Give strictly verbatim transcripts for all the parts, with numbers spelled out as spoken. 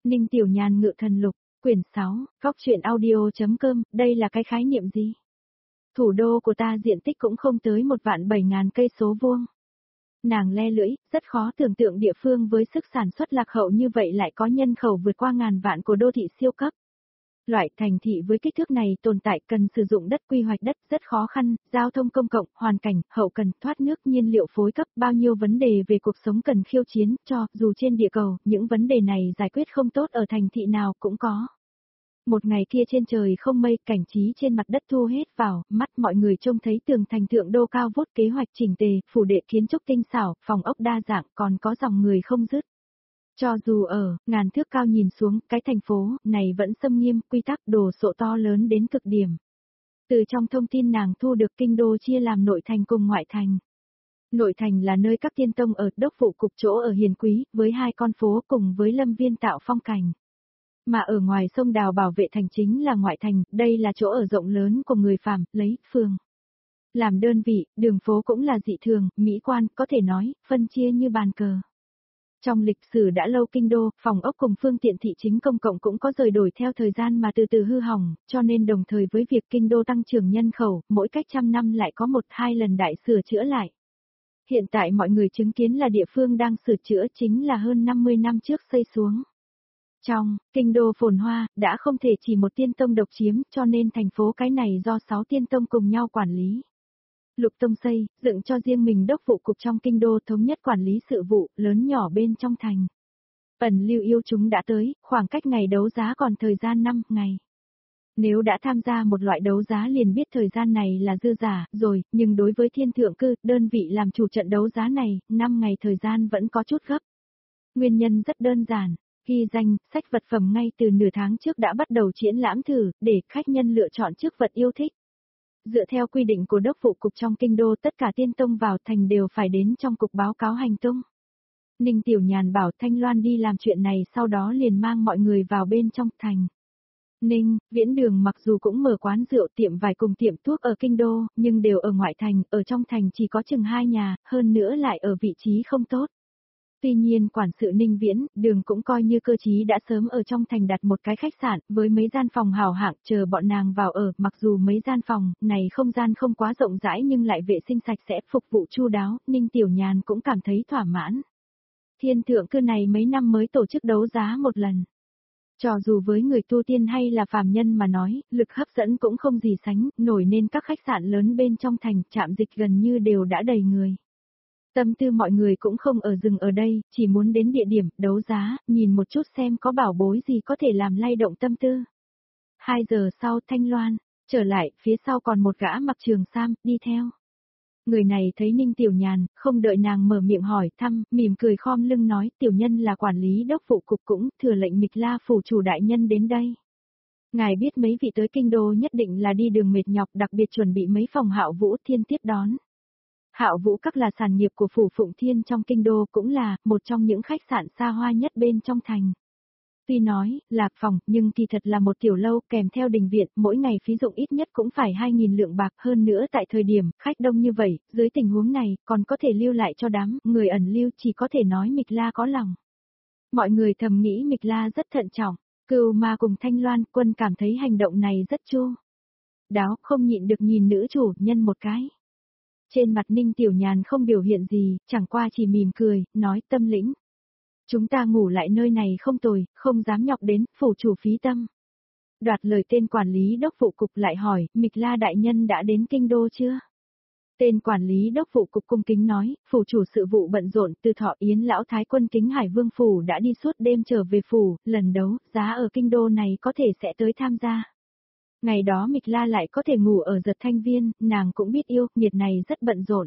Ninh Tiểu Nhàn ngự thần lục, quyển sáu, góc truyện audio.com, đây là cái khái niệm gì? Thủ đô của ta diện tích cũng không tới một vạn bảy ngàn cây số vuông. Nàng le lưỡi, rất khó tưởng tượng địa phương với sức sản xuất lạc hậu như vậy lại có nhân khẩu vượt qua ngàn vạn của đô thị siêu cấp. Loại thành thị với kích thước này tồn tại cần sử dụng đất, quy hoạch đất rất khó khăn, giao thông công cộng, hoàn cảnh, hậu cần, thoát nước, nhiên liệu phối cấp, bao nhiêu vấn đề về cuộc sống cần khiêu chiến, cho dù trên địa cầu, những vấn đề này giải quyết không tốt ở thành thị nào cũng có. Một ngày kia trên trời không mây, cảnh trí trên mặt đất thu hết vào, mắt mọi người trông thấy tường thành thượng đô cao vút, kế hoạch chỉnh tề, phủ đệ kiến trúc tinh xảo, phòng ốc đa dạng, còn có dòng người không dứt. Cho dù ở, ngàn thước cao nhìn xuống, cái thành phố này vẫn xâm nghiêm, quy tắc đồ sộ to lớn đến cực điểm. Từ trong thông tin nàng thu được, kinh đô chia làm nội thành cùng ngoại thành. Nội thành là nơi các tiên tông ở, đốc vụ cục chỗ ở hiền quý, với hai con phố cùng với lâm viên tạo phong cảnh. Mà ở ngoài sông Đào bảo vệ thành chính là ngoại thành, đây là chỗ ở rộng lớn của người phàm, lấy, phường. Làm đơn vị, đường phố cũng là dị thường, mỹ quan, có thể nói, phân chia như bàn cờ. Trong lịch sử đã lâu kinh đô, phòng ốc cùng phương tiện thị chính công cộng cũng có rời đổi theo thời gian mà từ từ hư hỏng, cho nên đồng thời với việc kinh đô tăng trưởng nhân khẩu, mỗi cách trăm năm lại có một hai lần đại sửa chữa lại. Hiện tại mọi người chứng kiến là địa phương đang sửa chữa chính là hơn năm mươi năm trước xây xuống. Trong, kinh đô phồn hoa, đã không thể chỉ một tiên tông độc chiếm, cho nên thành phố cái này do sáu tiên tông cùng nhau quản lý. Lục tông xây, dựng cho riêng mình đốc vụ cục trong kinh đô thống nhất quản lý sự vụ, lớn nhỏ bên trong thành. Ẩn lưu yêu chúng đã tới, khoảng cách ngày đấu giá còn thời gian năm ngày. Nếu đã tham gia một loại đấu giá liền biết thời gian này là dư giả, rồi, nhưng đối với thiên thượng cư, đơn vị làm chủ trận đấu giá này, năm ngày thời gian vẫn có chút gấp. Nguyên nhân rất đơn giản. Ghi danh, sách vật phẩm ngay từ nửa tháng trước đã bắt đầu triển lãm thử, để khách nhân lựa chọn trước vật yêu thích. Dựa theo quy định của đốc vụ cục trong kinh đô, tất cả tiên tông vào thành đều phải đến trong cục báo cáo hành tung. Ninh Tiểu Nhàn bảo Thanh Loan đi làm chuyện này, sau đó liền mang mọi người vào bên trong thành. Ninh, Viễn Đường mặc dù cũng mở quán rượu, tiệm vải cùng tiệm thuốc ở kinh đô, nhưng đều ở ngoại thành, ở trong thành chỉ có chừng hai nhà, hơn nữa lại ở vị trí không tốt. Tuy nhiên quản sự Ninh Viễn Đường cũng coi như cơ trí đã sớm ở trong thành đặt một cái khách sạn với mấy gian phòng hào hạng chờ bọn nàng vào ở, mặc dù mấy gian phòng này không gian không quá rộng rãi nhưng lại vệ sinh sạch sẽ, phục vụ chu đáo, Ninh Tiểu Nhàn cũng cảm thấy thỏa mãn. Thiên thượng cư này mấy năm mới tổ chức đấu giá một lần. Cho dù với người tu tiên hay là phàm nhân mà nói, lực hấp dẫn cũng không gì sánh nổi, nên các khách sạn lớn bên trong thành, trạm dịch gần như đều đã đầy người. Tâm tư mọi người cũng không ở dừng ở đây, chỉ muốn đến địa điểm đấu giá, nhìn một chút xem có bảo bối gì có thể làm lay động tâm tư. Hai giờ sau Thanh Loan, trở lại, phía sau còn một gã mặc trường sam, đi theo. Người này thấy Ninh Tiểu Nhàn, không đợi nàng mở miệng hỏi thăm, mỉm cười khom lưng nói, tiểu nhân là quản lý đốc vụ cục, cũng thừa lệnh Mịch La phủ chủ đại nhân đến đây. Ngài biết mấy vị tới kinh đô nhất định là đi đường mệt nhọc, đặc biệt chuẩn bị mấy phòng Hạo Vũ Thiên tiếp đón. Hạo Vũ Các là sản nghiệp của phủ Phụng Thiên trong kinh đô, cũng là một trong những khách sạn xa hoa nhất bên trong thành. Tuy nói là phòng, nhưng kỳ thật là một tiểu lâu kèm theo đình viện, mỗi ngày phí dụng ít nhất cũng phải hai nghìn lượng bạc, hơn nữa tại thời điểm khách đông như vậy, dưới tình huống này còn có thể lưu lại cho đám người ẩn lưu, chỉ có thể nói Mịch La có lòng. Mọi người thầm nghĩ Mịch La rất thận trọng, Cừu Ma cùng Thanh Loan Quân cảm thấy hành động này rất chu đáo, không nhịn được nhìn nữ chủ nhân một cái. Trên mặt Ninh Tiểu Nhàn không biểu hiện gì, chẳng qua chỉ mỉm cười, nói tâm lĩnh. Chúng ta ngủ lại nơi này không tồi, không dám nhọc đến, phủ chủ phí tâm. Đoạt lời tên quản lý đốc vụ cục lại hỏi, Mịch La đại nhân đã đến kinh đô chưa? Tên quản lý đốc vụ cục cung kính nói, phủ chủ sự vụ bận rộn, từ Thọ Yến lão thái quân Kính Hải Vương phủ đã đi suốt đêm trở về phủ, lần đấu giá ở kinh đô này có thể sẽ tới tham gia. Ngày đó Mịch La lại có thể ngủ ở Giật Thanh Viên, nàng cũng biết yêu, nghiệt này rất bận rộn.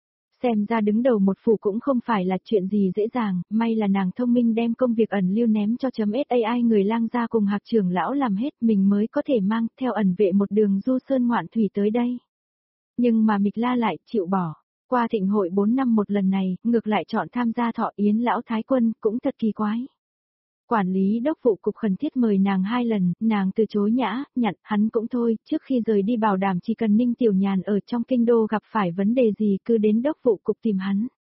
Xem ra đứng đầu một phủ cũng không phải là chuyện gì dễ dàng, may là nàng thông minh đem công việc ẩn lưu ném cho chấm .ai người lang gia cùng Hạc trưởng lão làm hết, mình mới có thể mang theo ẩn vệ một đường du sơn ngoạn thủy tới đây. Nhưng mà Mịch La lại chịu bỏ, qua thịnh hội bốn năm một lần này, ngược lại chọn tham gia Thọ Yến lão thái quân, cũng thật kỳ quái. Quản lý đốc vụ cục khẩn thiết mời nàng hai lần, nàng từ chối nhã, nhận, hắn cũng thôi, trước khi rời đi bảo đảm chỉ cần Ninh Tiểu Nhàn ở trong kinh đô gặp phải vấn đề gì cứ đến đốc vụ cục tìm hắn.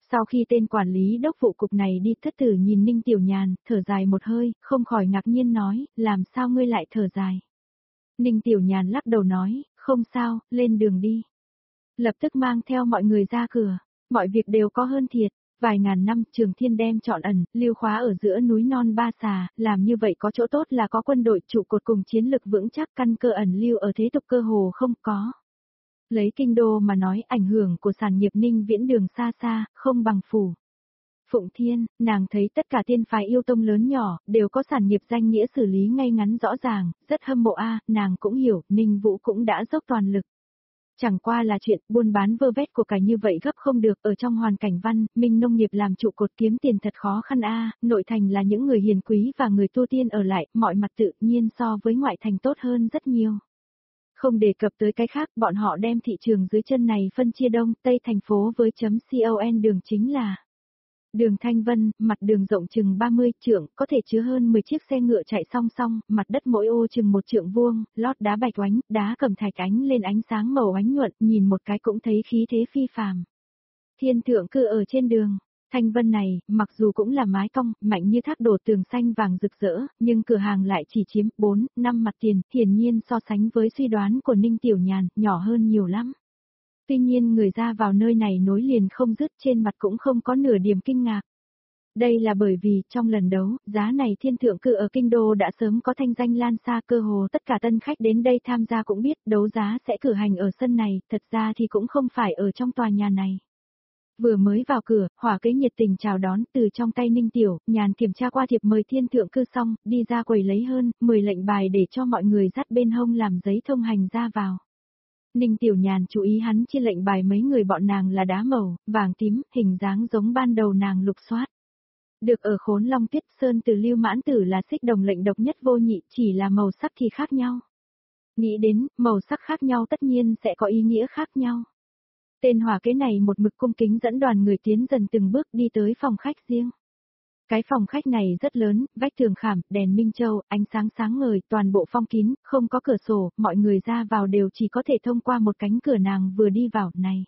Sau khi tên quản lý đốc vụ cục này đi, Thất Tử nhìn Ninh Tiểu Nhàn, thở dài một hơi, không khỏi ngạc nhiên nói, làm sao ngươi lại thở dài. Ninh Tiểu Nhàn lắc đầu nói, không sao, lên đường đi. Lập tức mang theo mọi người ra cửa, mọi việc đều có hơn thiệt. Vài ngàn năm Trường Thiên đem chọn ẩn, lưu khóa ở giữa núi non ba xà, làm như vậy có chỗ tốt là có quân đội trụ cột cùng chiến lực vững chắc, căn cơ ẩn lưu ở thế tục cơ hồ không có. Lấy kinh đô mà nói, ảnh hưởng của sản nghiệp Ninh Viễn đường xa xa, không bằng phủ. Phụng Thiên, nàng thấy tất cả tiên phái yêu tông lớn nhỏ, đều có sản nghiệp danh nghĩa xử lý ngay ngắn rõ ràng, rất hâm mộ a. Nàng cũng hiểu, Ninh Vũ cũng đã dốc toàn lực. Chẳng qua là chuyện buôn bán vơ vét của cải như vậy gấp không được, ở trong hoàn cảnh văn, minh nông nghiệp làm trụ cột kiếm tiền thật khó khăn a. Nội thành là những người hiền quý và người tu tiên ở lại, mọi mặt tự nhiên so với ngoại thành tốt hơn rất nhiều. Không đề cập tới cái khác, bọn họ đem thị trường dưới chân này phân chia đông, tây thành phố với chấm con đường chính là đường Thanh Vân, mặt đường rộng chừng ba mươi trượng, có thể chứa hơn mười chiếc xe ngựa chạy song song, mặt đất mỗi ô chừng một trượng vuông, lót đá bạch oánh, đá cẩm thạch ánh lên ánh sáng màu oánh nhuận, nhìn một cái cũng thấy khí thế phi phàm. Thiên thượng cư ở trên đường Thanh Vân này, mặc dù cũng là mái cong, mạnh như thác đổ tường xanh vàng rực rỡ, nhưng cửa hàng lại chỉ chiếm bốn, năm mặt tiền, hiển nhiên so sánh với suy đoán của Ninh Tiểu Nhàn, nhỏ hơn nhiều lắm. Tuy nhiên người ra vào nơi này nối liền không dứt, trên mặt cũng không có nửa điểm kinh ngạc. Đây là bởi vì, trong lần đấu, giá này thiên thượng cư ở kinh đô đã sớm có thanh danh lan xa, cơ hồ tất cả tân khách đến đây tham gia cũng biết đấu giá sẽ cử hành ở sân này, thật ra thì cũng không phải ở trong tòa nhà này. Vừa mới vào cửa, Hỏa Kế nhiệt tình chào đón, từ trong tay Ninh Tiểu Nhàn kiểm tra qua thiệp mời thiên thượng cư xong, đi ra quầy lấy hơn mười lệnh bài để cho mọi người dắt bên hông làm giấy thông hành ra vào. Ninh Tiểu Nhàn chú ý hắn chia lệnh bài mấy người bọn nàng là đá màu, vàng tím, hình dáng giống ban đầu nàng lục soát. Được ở Khốn Long Tiết Sơn từ Lưu Mãn Tử là xích đồng lệnh độc nhất vô nhị, chỉ là màu sắc thì khác nhau. Nghĩ đến, màu sắc khác nhau tất nhiên sẽ có ý nghĩa khác nhau. Tên Hỏa Kế này một mực cung kính dẫn đoàn người tiến dần từng bước đi tới phòng khách riêng. Cái phòng khách này rất lớn, vách tường khảm, đèn minh châu, ánh sáng sáng ngời, toàn bộ phong kín, không có cửa sổ, mọi người ra vào đều chỉ có thể thông qua một cánh cửa nàng vừa đi vào này.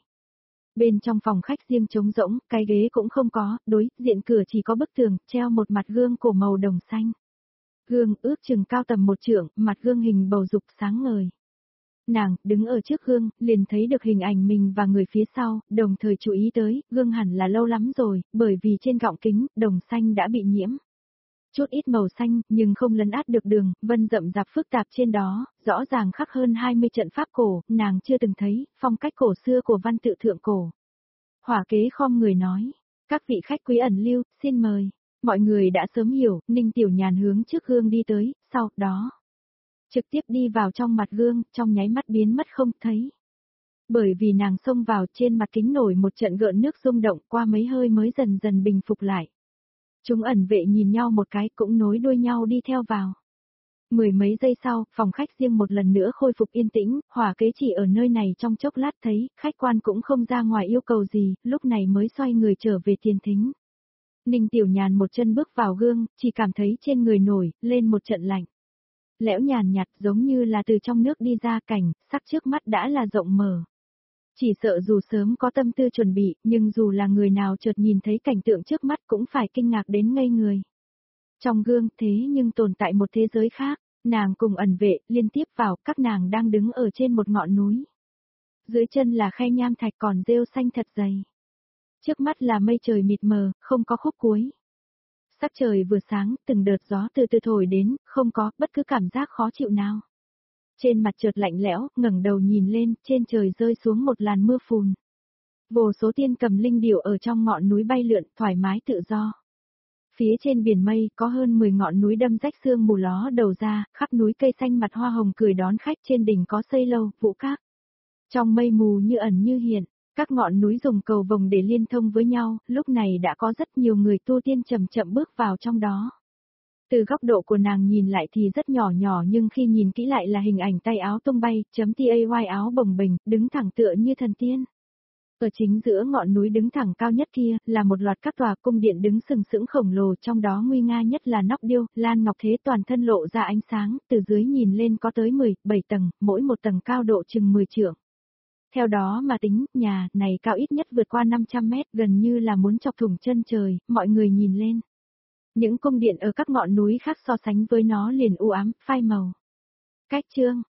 Bên trong phòng khách riêng trống rỗng, cái ghế cũng không có, đối diện cửa chỉ có bức tường, treo một mặt gương cổ màu đồng xanh. Gương ước chừng cao tầm một trượng, mặt gương hình bầu dục sáng ngời. Nàng, đứng ở trước gương, liền thấy được hình ảnh mình và người phía sau, đồng thời chú ý tới, gương hẳn là lâu lắm rồi, bởi vì trên gọng kính, đồng xanh đã bị nhiễm. Chút ít màu xanh, nhưng không lấn át được đường, vân rậm rạp phức tạp trên đó, rõ ràng khắc hơn hai mươi trận pháp cổ, nàng chưa từng thấy, phong cách cổ xưa của văn tự thượng cổ. Hỏa Kế khom người nói, các vị khách quý ẩn lưu, xin mời. Mọi người đã sớm hiểu, Ninh Tiểu Nhàn hướng trước gương đi tới, sau đó trực tiếp đi vào trong mặt gương, trong nháy mắt biến mất không thấy. Bởi vì nàng xông vào, trên mặt kính nổi một trận gợn nước rung động, qua mấy hơi mới dần dần bình phục lại. Chúng ẩn vệ nhìn nhau một cái, cũng nối đuôi nhau đi theo vào. Mười mấy giây sau, phòng khách riêng một lần nữa khôi phục yên tĩnh, Hỏa Kế chỉ ở nơi này trong chốc lát thấy, khách quan cũng không ra ngoài yêu cầu gì, lúc này mới xoay người trở về tiền thính. Ninh Tiểu Nhàn một chân bước vào gương, chỉ cảm thấy trên người nổi lên một trận lạnh. Lẽo nhàn nhạt giống như là từ trong nước đi ra, cảnh, sắc trước mắt đã là rộng mở. Chỉ sợ dù sớm có tâm tư chuẩn bị, nhưng dù là người nào chợt nhìn thấy cảnh tượng trước mắt cũng phải kinh ngạc đến ngây người. Trong gương thế nhưng tồn tại một thế giới khác, nàng cùng ẩn vệ liên tiếp vào, các nàng đang đứng ở trên một ngọn núi. Dưới chân là khe nham thạch còn rêu xanh thật dày. Trước mắt là mây trời mịt mờ, không có khúc cuối. Sắc trời vừa sáng, từng đợt gió từ từ thổi đến, không có bất cứ cảm giác khó chịu nào. Trên mặt chợt lạnh lẽo, ngẩng đầu nhìn lên, trên trời rơi xuống một làn mưa phùn. Vô số tiên cầm linh điểu ở trong ngọn núi bay lượn, thoải mái tự do. Phía trên biển mây, có hơn mười ngọn núi đâm rách sương mù ló đầu ra, khắp núi cây xanh mặt hoa hồng cười đón khách, trên đỉnh có xây lâu, vũ các. Trong mây mù như ẩn như hiện. Các ngọn núi dùng cầu vồng để liên thông với nhau, lúc này đã có rất nhiều người tu tiên chậm chậm bước vào trong đó. Từ góc độ của nàng nhìn lại thì rất nhỏ nhỏ, nhưng khi nhìn kỹ lại là hình ảnh tay áo tung bay, chấm tay áo bồng bềnh, đứng thẳng tựa như thần tiên. Ở chính giữa ngọn núi đứng thẳng cao nhất kia, là một loạt các tòa cung điện đứng sừng sững khổng lồ, trong đó nguy nga nhất là nóc điêu, Lan Ngọc Thế toàn thân lộ ra ánh sáng, từ dưới nhìn lên có tới mười, bảy tầng, mỗi một tầng cao độ chừng mười trượng. Theo đó mà tính, nhà này cao ít nhất vượt qua năm trăm mét, gần như là muốn chọc thủng chân trời, mọi người nhìn lên. Những cung điện ở các ngọn núi khác so sánh với nó liền u ám, phai màu. Cách chương